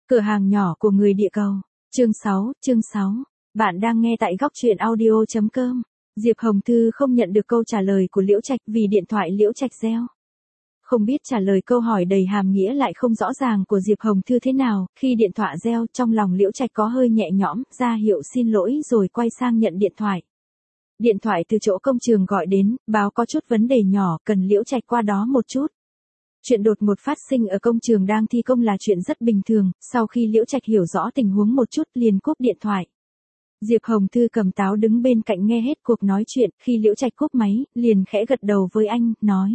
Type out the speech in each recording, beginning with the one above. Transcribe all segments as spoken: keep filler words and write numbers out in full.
Cửa hàng nhỏ của người địa cầu. Chương sáu, chương sáu. Bạn đang nghe tại góc truyện audio chấm com. Diệp Hồng Thư không nhận được câu trả lời của Liễu Trạch vì điện thoại Liễu Trạch reo. Không biết trả lời câu hỏi đầy hàm nghĩa lại không rõ ràng của Diệp Hồng Thư thế nào, khi điện thoại reo trong lòng Liễu Trạch có hơi nhẹ nhõm, ra hiệu xin lỗi rồi quay sang nhận điện thoại. Điện thoại từ chỗ công trường gọi đến, báo có chút vấn đề nhỏ, cần Liễu Trạch qua đó một chút. Chuyện đột ngột phát sinh ở công trường đang thi công là chuyện rất bình thường, sau khi Liễu Trạch hiểu rõ tình huống một chút liền cúp điện thoại. Diệp Hồng Thư cầm táo đứng bên cạnh nghe hết cuộc nói chuyện, khi Liễu Trạch cúp máy, liền khẽ gật đầu với anh, nói.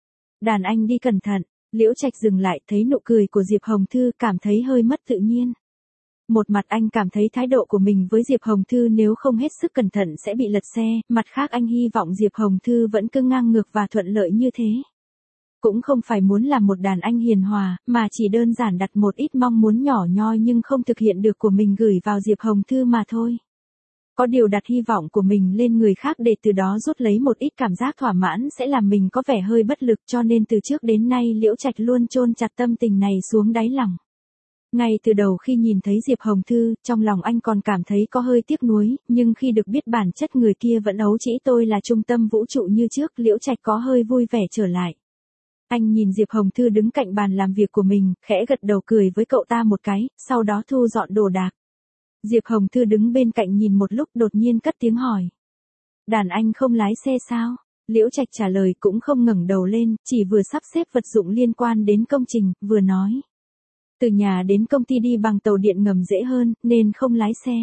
Đàn anh đi cẩn thận. Liễu Trạch dừng lại, thấy nụ cười của Diệp Hồng Thư, cảm thấy hơi mất tự nhiên. Một mặt anh cảm thấy thái độ của mình với Diệp Hồng Thư nếu không hết sức cẩn thận sẽ bị lật xe, mặt khác anh hy vọng Diệp Hồng Thư vẫn cứ ngang ngược và thuận lợi như thế. Cũng không phải muốn làm một đàn anh hiền hòa, mà chỉ đơn giản đặt một ít mong muốn nhỏ nhoi nhưng không thực hiện được của mình gửi vào Diệp Hồng Thư mà thôi. Có điều đặt hy vọng của mình lên người khác để từ đó rút lấy một ít cảm giác thỏa mãn sẽ làm mình có vẻ hơi bất lực, cho nên từ trước đến nay Liễu Trạch luôn chôn chặt tâm tình này xuống đáy lòng. Ngay từ đầu khi nhìn thấy Diệp Hồng Thư, trong lòng anh còn cảm thấy có hơi tiếc nuối, nhưng khi được biết bản chất người kia vẫn ấu trĩ tôi là trung tâm vũ trụ như trước, Liễu Trạch có hơi vui vẻ trở lại. Anh nhìn Diệp Hồng Thư đứng cạnh bàn làm việc của mình, khẽ gật đầu cười với cậu ta một cái, sau đó thu dọn đồ đạc. Diệp Hồng Thư đứng bên cạnh nhìn một lúc đột nhiên cất tiếng hỏi. Đàn anh không lái xe sao? Liễu Trạch trả lời cũng không ngẩng đầu lên, chỉ vừa sắp xếp vật dụng liên quan đến công trình, vừa nói. Từ nhà đến công ty đi bằng tàu điện ngầm dễ hơn, nên không lái xe.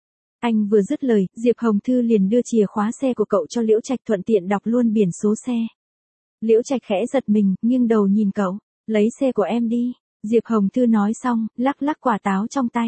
Anh vừa dứt lời, Diệp Hồng Thư liền đưa chìa khóa xe của cậu cho Liễu Trạch thuận tiện đọc luôn biển số xe. Liễu Trạch khẽ giật mình, nghiêng đầu nhìn cậu, lấy xe của em đi. Diệp Hồng Thư nói xong, lắc lắc quả táo trong tay.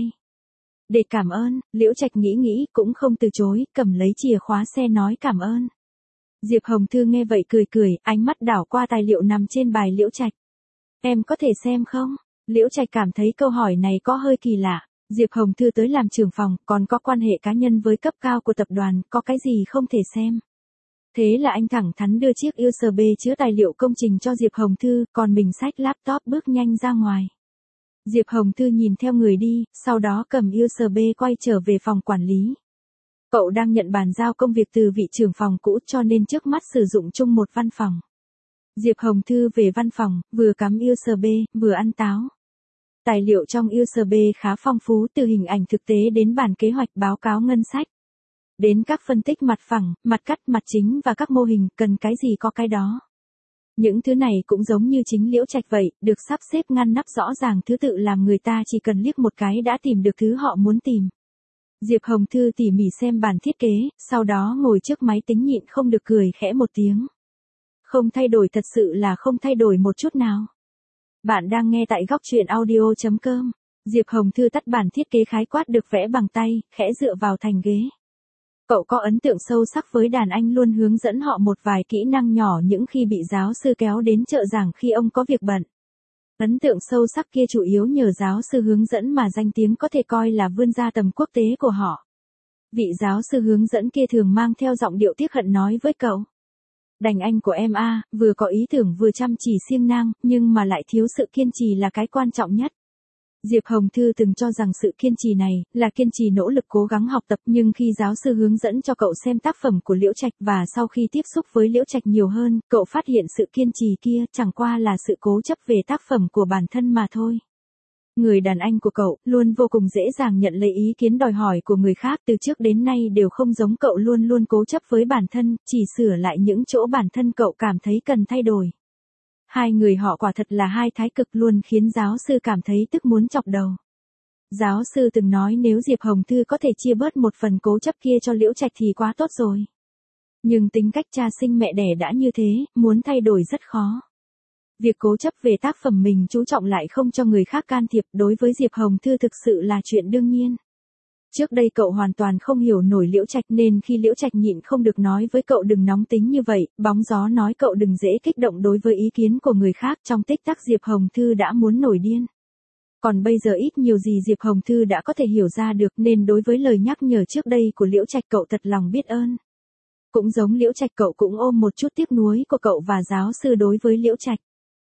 Để cảm ơn, Liễu Trạch nghĩ nghĩ, cũng không từ chối, cầm lấy chìa khóa xe nói cảm ơn. Diệp Hồng Thư nghe vậy cười cười, ánh mắt đảo qua tài liệu nằm trên bài Liễu Trạch. Em có thể xem không? Liễu Trạch cảm thấy câu hỏi này có hơi kỳ lạ. Diệp Hồng Thư tới làm trưởng phòng, còn có quan hệ cá nhân với cấp cao của tập đoàn, có cái gì không thể xem. Thế là anh thẳng thắn đưa chiếc u ét bê chứa tài liệu công trình cho Diệp Hồng Thư, còn mình xách laptop bước nhanh ra ngoài. Diệp Hồng Thư nhìn theo người đi, sau đó cầm u ét bê quay trở về phòng quản lý. Cậu đang nhận bàn giao công việc từ vị trưởng phòng cũ cho nên trước mắt sử dụng chung một văn phòng. Diệp Hồng Thư về văn phòng, vừa cắm u ét bê, vừa ăn táo. Tài liệu trong u ét bê khá phong phú, từ hình ảnh thực tế đến bản kế hoạch báo cáo ngân sách. Đến các phân tích mặt phẳng, mặt cắt, mặt chính và các mô hình, cần cái gì có cái đó. Những thứ này cũng giống như chính Liễu Trạch vậy, được sắp xếp ngăn nắp rõ ràng thứ tự làm người ta chỉ cần liếc một cái đã tìm được thứ họ muốn tìm. Diệp Hồng Thư tỉ mỉ xem bản thiết kế, sau đó ngồi trước máy tính nhịn không được cười khẽ một tiếng. Không thay đổi thật sự là không thay đổi một chút nào. Bạn đang nghe tại góc truyện audio chấm com. Diệp Hồng Thư tắt bản thiết kế khái quát được vẽ bằng tay, khẽ dựa vào thành ghế. Cậu có ấn tượng sâu sắc với đàn anh luôn hướng dẫn họ một vài kỹ năng nhỏ những khi bị giáo sư kéo đến trợ giảng khi ông có việc bận. Ấn tượng sâu sắc kia chủ yếu nhờ giáo sư hướng dẫn mà danh tiếng có thể coi là vươn ra tầm quốc tế của họ. Vị giáo sư hướng dẫn kia thường mang theo giọng điệu tiếc hận nói với cậu. Đàn anh của em a, vừa có ý tưởng vừa chăm chỉ siêng năng, nhưng mà lại thiếu sự kiên trì là cái quan trọng nhất. Diệp Hồng Thư từng cho rằng sự kiên trì này là kiên trì nỗ lực cố gắng học tập, nhưng khi giáo sư hướng dẫn cho cậu xem tác phẩm của Liễu Trạch và sau khi tiếp xúc với Liễu Trạch nhiều hơn, cậu phát hiện sự kiên trì kia chẳng qua là sự cố chấp về tác phẩm của bản thân mà thôi. Người đàn anh của cậu luôn vô cùng dễ dàng nhận lấy ý kiến đòi hỏi của người khác, từ trước đến nay đều không giống cậu luôn luôn cố chấp với bản thân, chỉ sửa lại những chỗ bản thân cậu cảm thấy cần thay đổi. Hai người họ quả thật là hai thái cực luôn khiến giáo sư cảm thấy tức muốn chọc đầu. Giáo sư từng nói nếu Diệp Hồng Thư có thể chia bớt một phần cố chấp kia cho Liễu Trạch thì quá tốt rồi. Nhưng tính cách cha sinh mẹ đẻ đã như thế, muốn thay đổi rất khó. Việc cố chấp về tác phẩm mình chú trọng lại không cho người khác can thiệp, đối với Diệp Hồng Thư thực sự là chuyện đương nhiên. Trước đây cậu hoàn toàn không hiểu nổi Liễu Trạch nên khi Liễu Trạch nhịn không được nói với cậu đừng nóng tính như vậy, bóng gió nói cậu đừng dễ kích động đối với ý kiến của người khác, trong tích tắc Diệp Hồng Thư đã muốn nổi điên. Còn bây giờ ít nhiều gì Diệp Hồng Thư đã có thể hiểu ra được nên đối với lời nhắc nhở trước đây của Liễu Trạch cậu thật lòng biết ơn. Cũng giống Liễu Trạch cậu cũng ôm một chút tiếc nuối của cậu và giáo sư đối với Liễu Trạch.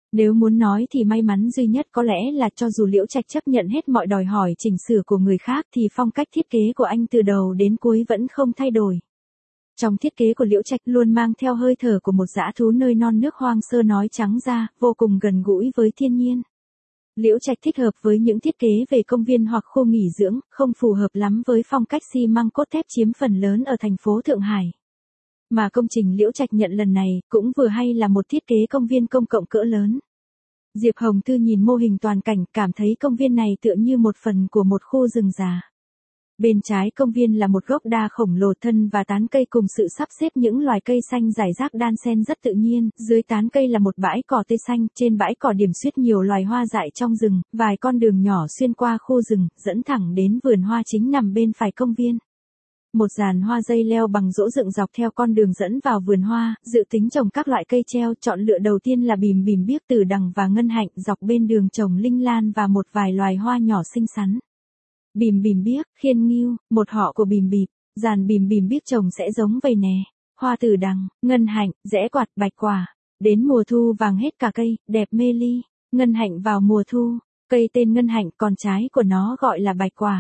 Nếu muốn nói thì may mắn duy nhất có lẽ là cho dù Liễu Trạch chấp nhận hết mọi đòi hỏi chỉnh sửa của người khác thì phong cách thiết kế của anh từ đầu đến cuối vẫn không thay đổi. Trong thiết kế của Liễu Trạch luôn mang theo hơi thở của một dã thú nơi non nước hoang sơ, nói trắng ra, vô cùng gần gũi với thiên nhiên. Liễu Trạch thích hợp với những thiết kế về công viên hoặc khu nghỉ dưỡng, không phù hợp lắm với phong cách xi măng cốt thép chiếm phần lớn ở thành phố Thượng Hải. Mà công trình Liễu Trạch nhận lần này cũng vừa hay là một thiết kế công viên công cộng cỡ lớn. Diệp Hồng Thư nhìn mô hình toàn cảnh, cảm thấy công viên này tựa như một phần của một khu rừng già. Bên trái công viên là một gốc đa khổng lồ, thân và tán cây cùng sự sắp xếp những loài cây xanh rải rác đan xen rất tự nhiên, dưới tán cây là một bãi cỏ tươi xanh, trên bãi cỏ điểm xuyết nhiều loài hoa dại trong rừng, vài con đường nhỏ xuyên qua khu rừng, dẫn thẳng đến vườn hoa chính nằm bên phải công viên. Một dàn hoa dây leo bằng gỗ dựng dọc theo con đường dẫn vào vườn hoa, dự tính trồng các loại cây treo, chọn lựa đầu tiên là bìm bìm biếc, tử đằng và ngân hạnh, dọc bên đường trồng linh lan và một vài loài hoa nhỏ xinh xắn. Bìm bìm biếc, khiên ngưu, một họ của bìm bịp, dàn bìm bìm biếc trồng sẽ giống vầy nè. Hoa tử đằng, ngân hạnh, rẽ quạt, bạch quả. Đến mùa thu vàng hết cả cây, đẹp mê ly. Ngân hạnh vào mùa thu, cây tên ngân hạnh, còn trái của nó gọi là bạch quả.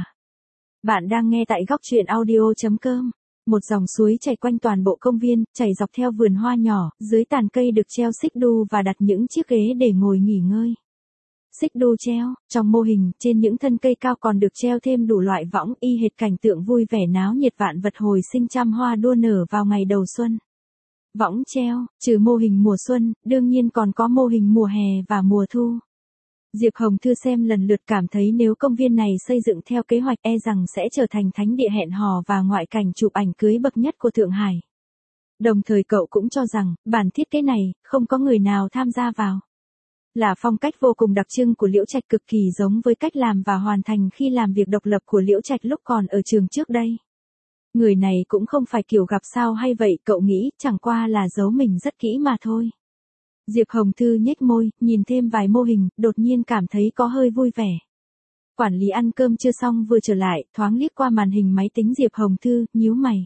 Bạn đang nghe tại góc truyện audio chấm com. Một dòng suối chảy quanh toàn bộ công viên, chảy dọc theo vườn hoa nhỏ, dưới tàn cây được treo xích đu và đặt những chiếc ghế để ngồi nghỉ ngơi. Xích đu treo, trong mô hình, trên những thân cây cao còn được treo thêm đủ loại võng, y hệt cảnh tượng vui vẻ náo nhiệt vạn vật hồi sinh, trăm hoa đua nở vào ngày đầu xuân. Võng treo, trừ mô hình mùa xuân, đương nhiên còn có mô hình mùa hè và mùa thu. Diệp Hồng Thư xem lần lượt, cảm thấy nếu công viên này xây dựng theo kế hoạch e rằng sẽ trở thành thánh địa hẹn hò và ngoại cảnh chụp ảnh cưới bậc nhất của Thượng Hải. Đồng thời cậu cũng cho rằng, bản thiết kế này, không có người nào tham gia vào. Là phong cách vô cùng đặc trưng của Liễu Trạch, cực kỳ giống với cách làm và hoàn thành khi làm việc độc lập của Liễu Trạch lúc còn ở trường trước đây. Người này cũng không phải kiểu gặp sao hay vậy, cậu nghĩ, chẳng qua là giấu mình rất kỹ mà thôi. Diệp Hồng Thư nhếch môi, nhìn thêm vài mô hình, đột nhiên cảm thấy có hơi vui vẻ. Quản lý ăn cơm chưa xong vừa trở lại, thoáng liếc qua màn hình máy tính Diệp Hồng Thư, nhíu mày.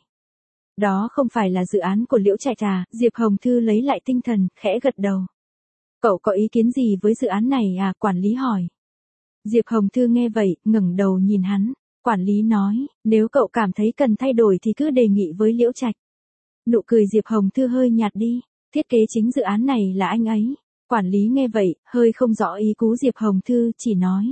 Đó không phải là dự án của Liễu Trạch à? Diệp Hồng Thư lấy lại tinh thần, khẽ gật đầu. Cậu có ý kiến gì với dự án này à? Quản lý hỏi. Diệp Hồng Thư nghe vậy, ngẩng đầu nhìn hắn. Quản lý nói, nếu cậu cảm thấy cần thay đổi thì cứ đề nghị với Liễu Trạch. Nụ cười Diệp Hồng Thư hơi nhạt đi. Thiết kế chính dự án này là anh ấy. Quản lý nghe vậy, hơi không rõ ý cú Diệp Hồng Thư, chỉ nói.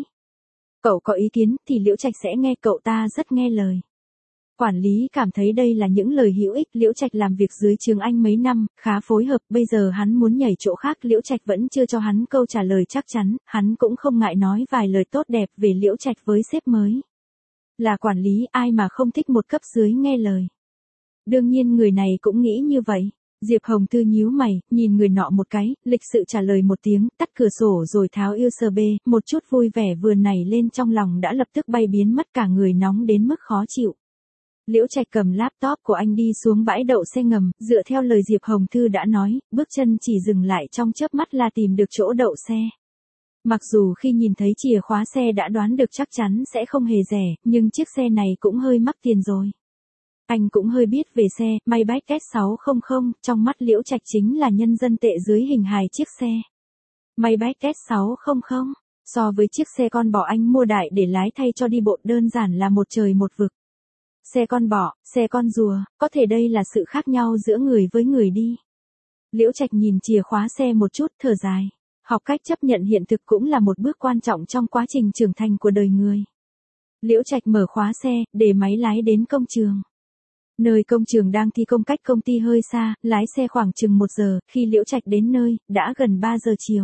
Cậu có ý kiến thì Liễu Trạch sẽ nghe, cậu ta rất nghe lời. Quản lý cảm thấy đây là những lời hữu ích. Liễu Trạch làm việc dưới trường anh mấy năm, khá phối hợp, bây giờ hắn muốn nhảy chỗ khác, Liễu Trạch vẫn chưa cho hắn câu trả lời chắc chắn, hắn cũng không ngại nói vài lời tốt đẹp về Liễu Trạch với sếp mới. Là quản lý, ai mà không thích một cấp dưới nghe lời. Đương nhiên người này cũng nghĩ như vậy. Diệp Hồng Thư nhíu mày, nhìn người nọ một cái, lịch sự trả lời một tiếng, tắt cửa sổ rồi tháo u ét bê, một chút vui vẻ vừa nảy lên trong lòng đã lập tức bay biến mất, cả người nóng đến mức khó chịu. Liễu Trạch cầm laptop của anh đi xuống bãi đậu xe ngầm, dựa theo lời Diệp Hồng Thư đã nói, bước chân chỉ dừng lại trong chớp mắt là tìm được chỗ đậu xe. Mặc dù khi nhìn thấy chìa khóa xe đã đoán được chắc chắn sẽ không hề rẻ, nhưng chiếc xe này cũng hơi mắc tiền rồi. Anh cũng hơi biết về xe, Maybach S sáu trăm, trong mắt Liễu Trạch chính là nhân dân tệ dưới hình hài chiếc xe. Maybach S sáu trăm, so với chiếc xe con bò anh mua đại để lái thay cho đi bộ đơn giản là một trời một vực. Xe con bò, xe con rùa, có thể đây là sự khác nhau giữa người với người đi. Liễu Trạch nhìn chìa khóa xe một chút, thở dài. Học cách chấp nhận hiện thực cũng là một bước quan trọng trong quá trình trưởng thành của đời người. Liễu Trạch mở khóa xe, để máy lái đến công trường. Nơi công trường đang thi công cách công ty hơi xa, lái xe khoảng chừng một giờ, khi Liễu Trạch đến nơi, đã gần ba giờ chiều.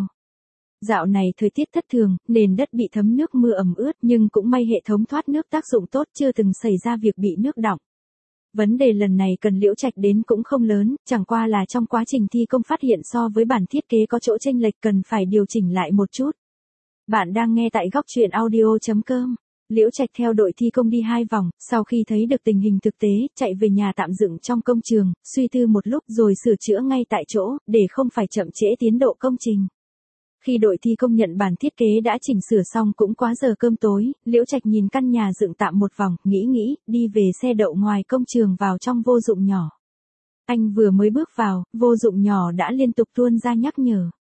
Dạo này thời tiết thất thường, nền đất bị thấm nước mưa ẩm ướt, nhưng cũng may hệ thống thoát nước tác dụng tốt, chưa từng xảy ra việc bị nước đọng. Vấn đề lần này cần Liễu Trạch đến cũng không lớn, chẳng qua là trong quá trình thi công phát hiện so với bản thiết kế có chỗ chênh lệch, cần phải điều chỉnh lại một chút. Bạn đang nghe tại góc truyện audio chấm com. Liễu Trạch theo đội thi công đi hai vòng, sau khi thấy được tình hình thực tế, chạy về nhà tạm dựng trong công trường, suy tư một lúc rồi sửa chữa ngay tại chỗ, để không phải chậm trễ tiến độ công trình. Khi đội thi công nhận bản thiết kế đã chỉnh sửa xong cũng quá giờ cơm tối, Liễu Trạch nhìn căn nhà dựng tạm một vòng, nghĩ nghĩ, đi về xe đậu ngoài công trường vào trong vô dụng nhỏ. Anh vừa mới bước vào, vô dụng nhỏ đã liên tục tuôn ra nhắc nhở.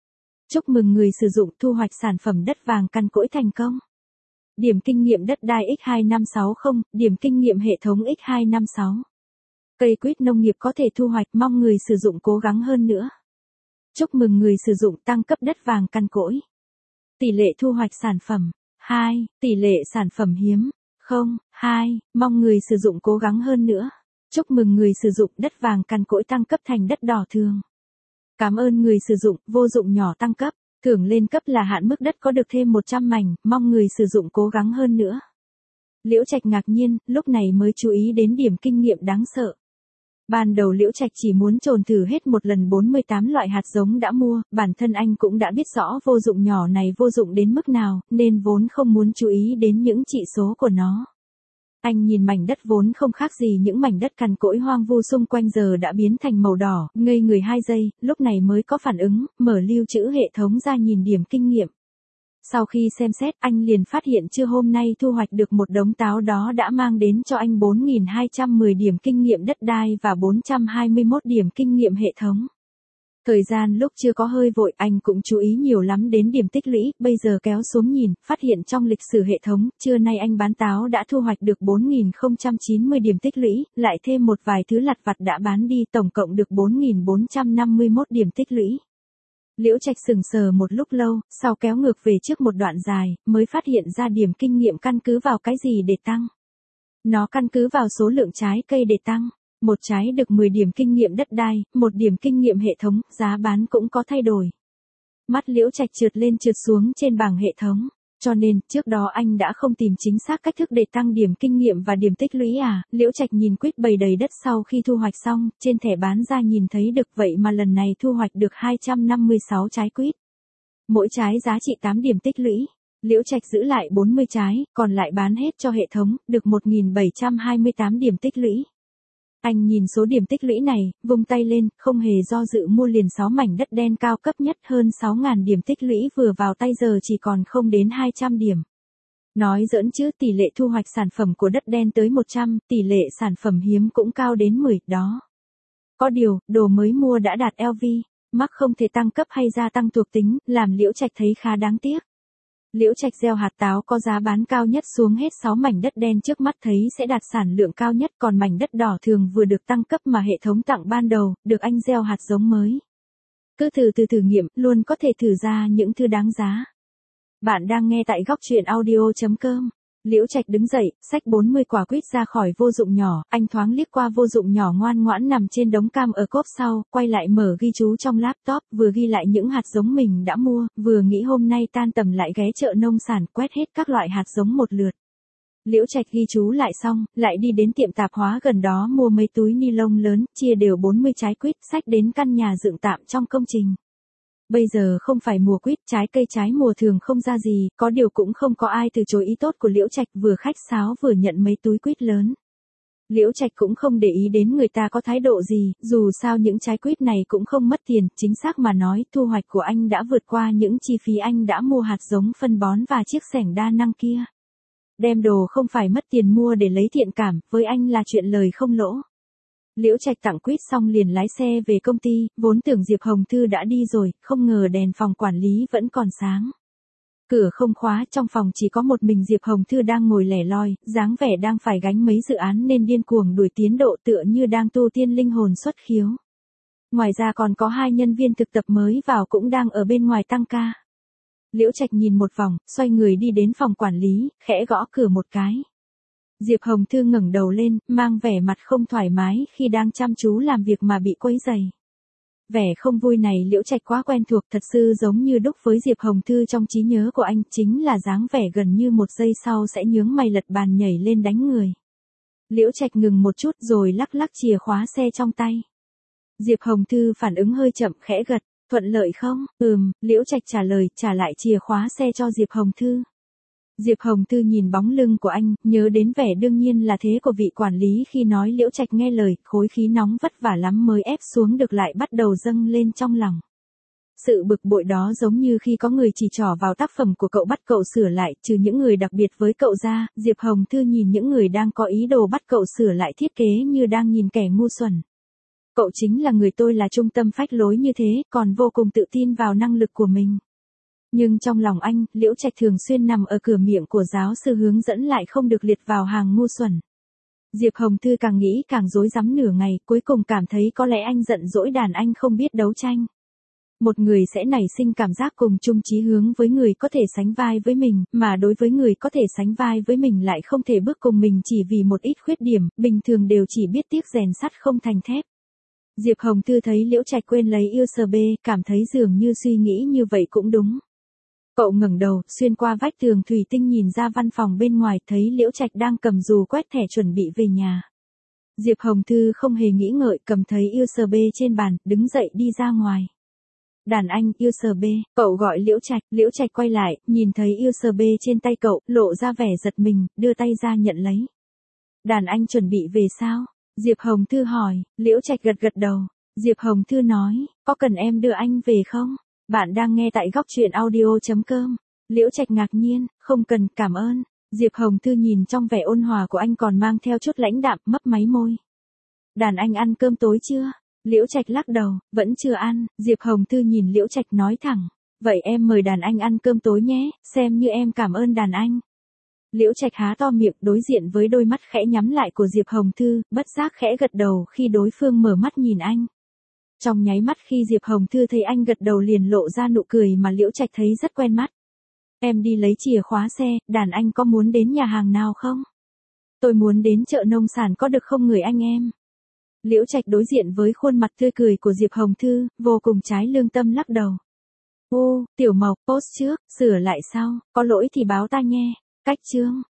Chúc mừng người sử dụng thu hoạch sản phẩm đất vàng căn cỗi thành công. Điểm kinh nghiệm đất đai nhân hai năm sáu không, điểm kinh nghiệm hệ thống nhân hai năm sáu. Cây quýt nông nghiệp có thể thu hoạch, mong người sử dụng cố gắng hơn nữa. Chúc mừng người sử dụng tăng cấp đất vàng căn cỗi. Tỷ lệ thu hoạch sản phẩm hai, tỷ lệ sản phẩm hiếm không, hai, mong người sử dụng cố gắng hơn nữa. Chúc mừng người sử dụng đất vàng căn cỗi tăng cấp thành đất đỏ thường. Cảm ơn người sử dụng, vô dụng nhỏ tăng cấp, thưởng lên cấp là hạn mức đất có được thêm một trăm mảnh, mong người sử dụng cố gắng hơn nữa. Liễu Trạch ngạc nhiên, lúc này mới chú ý đến điểm kinh nghiệm đáng sợ. Ban đầu Liễu Trạch chỉ muốn trồn thử hết một lần bốn mươi tám loại hạt giống đã mua, bản thân anh cũng đã biết rõ vô dụng nhỏ này vô dụng đến mức nào, nên vốn không muốn chú ý đến những chỉ số của nó. Anh nhìn mảnh đất vốn không khác gì những mảnh đất cằn cỗi hoang vu xung quanh giờ đã biến thành màu đỏ, ngây người hai giây, lúc này mới có phản ứng, mở lưu trữ hệ thống ra nhìn điểm kinh nghiệm. Sau khi xem xét, anh liền phát hiện trưa hôm nay thu hoạch được một đống táo đó đã mang đến cho anh bốn nghìn hai trăm mười điểm kinh nghiệm đất đai và bốn trăm hai mươi mốt điểm kinh nghiệm hệ thống. Thời gian lúc chưa có hơi vội, anh cũng chú ý nhiều lắm đến điểm tích lũy, bây giờ kéo xuống nhìn, phát hiện trong lịch sử hệ thống, trưa nay anh bán táo đã thu hoạch được bốn nghìn không trăm chín mươi điểm tích lũy, lại thêm một vài thứ lặt vặt đã bán đi, tổng cộng được bốn nghìn bốn trăm năm mươi mốt điểm tích lũy. Liễu Trạch sừng sờ một lúc lâu, sau kéo ngược về trước một đoạn dài, mới phát hiện ra điểm kinh nghiệm căn cứ vào cái gì để tăng. Nó căn cứ vào số lượng trái cây để tăng. Một trái được mười điểm kinh nghiệm đất đai, một điểm kinh nghiệm hệ thống, giá bán cũng có thay đổi. Mắt Liễu Trạch trượt lên trượt xuống trên bảng hệ thống. Cho nên, trước đó anh đã không tìm chính xác cách thức để tăng điểm kinh nghiệm và điểm tích lũy à, Liễu Trạch nhìn quýt bầy đầy đất sau khi thu hoạch xong, trên thẻ bán ra nhìn thấy được vậy mà lần này thu hoạch được hai trăm năm mươi sáu trái quýt. Mỗi trái giá trị tám điểm tích lũy. Liễu Trạch giữ lại bốn mươi trái, còn lại bán hết cho hệ thống, được một nghìn bảy trăm hai mươi tám điểm tích lũy. Anh nhìn số điểm tích lũy này, vung tay lên, không hề do dự mua liền sáu mảnh đất đen cao cấp nhất, hơn sáu nghìn điểm tích lũy vừa vào tay giờ chỉ còn không đến hai trăm điểm. Nói giỡn chứ, tỷ lệ thu hoạch sản phẩm của đất đen tới một trăm, tỷ lệ sản phẩm hiếm cũng cao đến mười, đó. Có điều, đồ mới mua đã đạt lờ vê, mắc không thể tăng cấp hay gia tăng thuộc tính, làm Liễu Trạch thấy khá đáng tiếc. Liễu Trạch gieo hạt táo có giá bán cao nhất xuống hết sáu mảnh đất đen trước mắt thấy sẽ đạt sản lượng cao nhất, còn mảnh đất đỏ thường vừa được tăng cấp mà hệ thống tặng ban đầu, được anh gieo hạt giống mới. Cứ từ từ thử nghiệm, luôn có thể thử ra những thứ đáng giá. Bạn đang nghe tại góc truyện audio chấm com. Liễu Trạch đứng dậy, xách bốn mươi quả quýt ra khỏi vô dụng nhỏ, anh thoáng liếc qua vô dụng nhỏ ngoan ngoãn nằm trên đống cam ở cốp sau, quay lại mở ghi chú trong laptop, vừa ghi lại những hạt giống mình đã mua, vừa nghĩ hôm nay tan tầm lại ghé chợ nông sản quét hết các loại hạt giống một lượt. Liễu Trạch ghi chú lại xong, lại đi đến tiệm tạp hóa gần đó mua mấy túi ni lông lớn, chia đều bốn mươi trái quýt, xách đến căn nhà dựng tạm trong công trình. Bây giờ không phải mùa quýt, trái cây trái mùa thường không ra gì, có điều cũng không có ai từ chối ý tốt của Liễu Trạch, vừa khách sáo vừa nhận mấy túi quýt lớn. Liễu Trạch cũng không để ý đến người ta có thái độ gì, dù sao những trái quýt này cũng không mất tiền, chính xác mà nói, thu hoạch của anh đã vượt qua những chi phí anh đã mua hạt giống phân bón và chiếc xẻng đa năng kia. Đem đồ không phải mất tiền mua để lấy thiện cảm, với anh là chuyện lời không lỗ. Liễu Trạch tặng quýt xong liền lái xe về công ty, vốn tưởng Diệp Hồng Thư đã đi rồi, không ngờ đèn phòng quản lý vẫn còn sáng. Cửa không khóa, trong phòng chỉ có một mình Diệp Hồng Thư đang ngồi lẻ loi, dáng vẻ đang phải gánh mấy dự án nên điên cuồng đuổi tiến độ tựa như đang tu tiên linh hồn xuất khiếu. Ngoài ra còn có hai nhân viên thực tập mới vào cũng đang ở bên ngoài tăng ca. Liễu Trạch nhìn một vòng, xoay người đi đến phòng quản lý, khẽ gõ cửa một cái. Diệp Hồng Thư ngẩng đầu lên, mang vẻ mặt không thoải mái khi đang chăm chú làm việc mà bị quấy rầy. Vẻ không vui này Liễu Trạch quá quen thuộc, thật sự giống như đúc với Diệp Hồng Thư trong trí nhớ của anh, chính là dáng vẻ gần như một giây sau sẽ nhướng mày lật bàn nhảy lên đánh người. Liễu Trạch ngừng một chút rồi lắc lắc chìa khóa xe trong tay. Diệp Hồng Thư phản ứng hơi chậm, khẽ gật, thuận lợi không? Ừm, Liễu Trạch trả lời, trả lại chìa khóa xe cho Diệp Hồng Thư. Diệp Hồng Thư nhìn bóng lưng của anh, nhớ đến vẻ đương nhiên là thế của vị quản lý khi nói Liễu Trạch nghe lời, khối khí nóng vất vả lắm mới ép xuống được lại bắt đầu dâng lên trong lòng. Sự bực bội đó giống như khi có người chỉ trỏ vào tác phẩm của cậu bắt cậu sửa lại, trừ những người đặc biệt với cậu ra, Diệp Hồng Thư nhìn những người đang có ý đồ bắt cậu sửa lại thiết kế như đang nhìn kẻ ngu xuẩn. Cậu chính là người tôi là trung tâm phách lối như thế, còn vô cùng tự tin vào năng lực của mình. Nhưng trong lòng anh, Liễu Trạch thường xuyên nằm ở cửa miệng của giáo sư hướng dẫn lại không được liệt vào hàng ngu xuẩn. Diệp Hồng Thư càng nghĩ càng rối rắm nửa ngày, cuối cùng cảm thấy có lẽ anh giận dỗi đàn anh không biết đấu tranh. Một người sẽ nảy sinh cảm giác cùng chung chí hướng với người có thể sánh vai với mình, mà đối với người có thể sánh vai với mình lại không thể bước cùng mình chỉ vì một ít khuyết điểm, bình thường đều chỉ biết tiếc rèn sắt không thành thép. Diệp Hồng Thư thấy Liễu Trạch quên lấy u ét bê, cảm thấy dường như suy nghĩ như vậy cũng đúng. Cậu ngẩng đầu, xuyên qua vách tường thủy tinh nhìn ra văn phòng bên ngoài, thấy Liễu Trạch đang cầm dù quét thẻ chuẩn bị về nhà. Diệp Hồng Thư không hề nghĩ ngợi, cầm thấy u ét bê trên bàn, đứng dậy đi ra ngoài. Đàn anh, u ét bê, cậu gọi Liễu Trạch, Liễu Trạch quay lại, nhìn thấy u ét bê trên tay cậu, lộ ra vẻ giật mình, đưa tay ra nhận lấy. Đàn anh chuẩn bị về sao? Diệp Hồng Thư hỏi, Liễu Trạch gật gật đầu. Diệp Hồng Thư nói, có cần em đưa anh về không? Bạn đang nghe tại góc truyện audio chấm com. Liễu Trạch ngạc nhiên, không cần, cảm ơn. Diệp Hồng Thư nhìn trong vẻ ôn hòa của anh còn mang theo chút lãnh đạm, mấp máy môi. Đàn anh ăn cơm tối chưa? Liễu Trạch lắc đầu, vẫn chưa ăn. Diệp Hồng Thư nhìn Liễu Trạch nói thẳng, vậy em mời đàn anh ăn cơm tối nhé, xem như em cảm ơn đàn anh. Liễu Trạch há to miệng đối diện với đôi mắt khẽ nhắm lại của Diệp Hồng Thư, bất giác khẽ gật đầu khi đối phương mở mắt nhìn anh. Trong nháy mắt khi Diệp Hồng Thư thấy anh gật đầu liền lộ ra nụ cười mà Liễu Trạch thấy rất quen mắt. Em đi lấy chìa khóa xe, đàn anh có muốn đến nhà hàng nào không? Tôi muốn đến chợ nông sản có được không người anh em? Liễu Trạch đối diện với khuôn mặt tươi cười của Diệp Hồng Thư, vô cùng trái lương tâm lắc đầu. Ô, Tiểu Mộc, post trước, sửa lại sau, có lỗi thì báo ta nghe. Cách chương.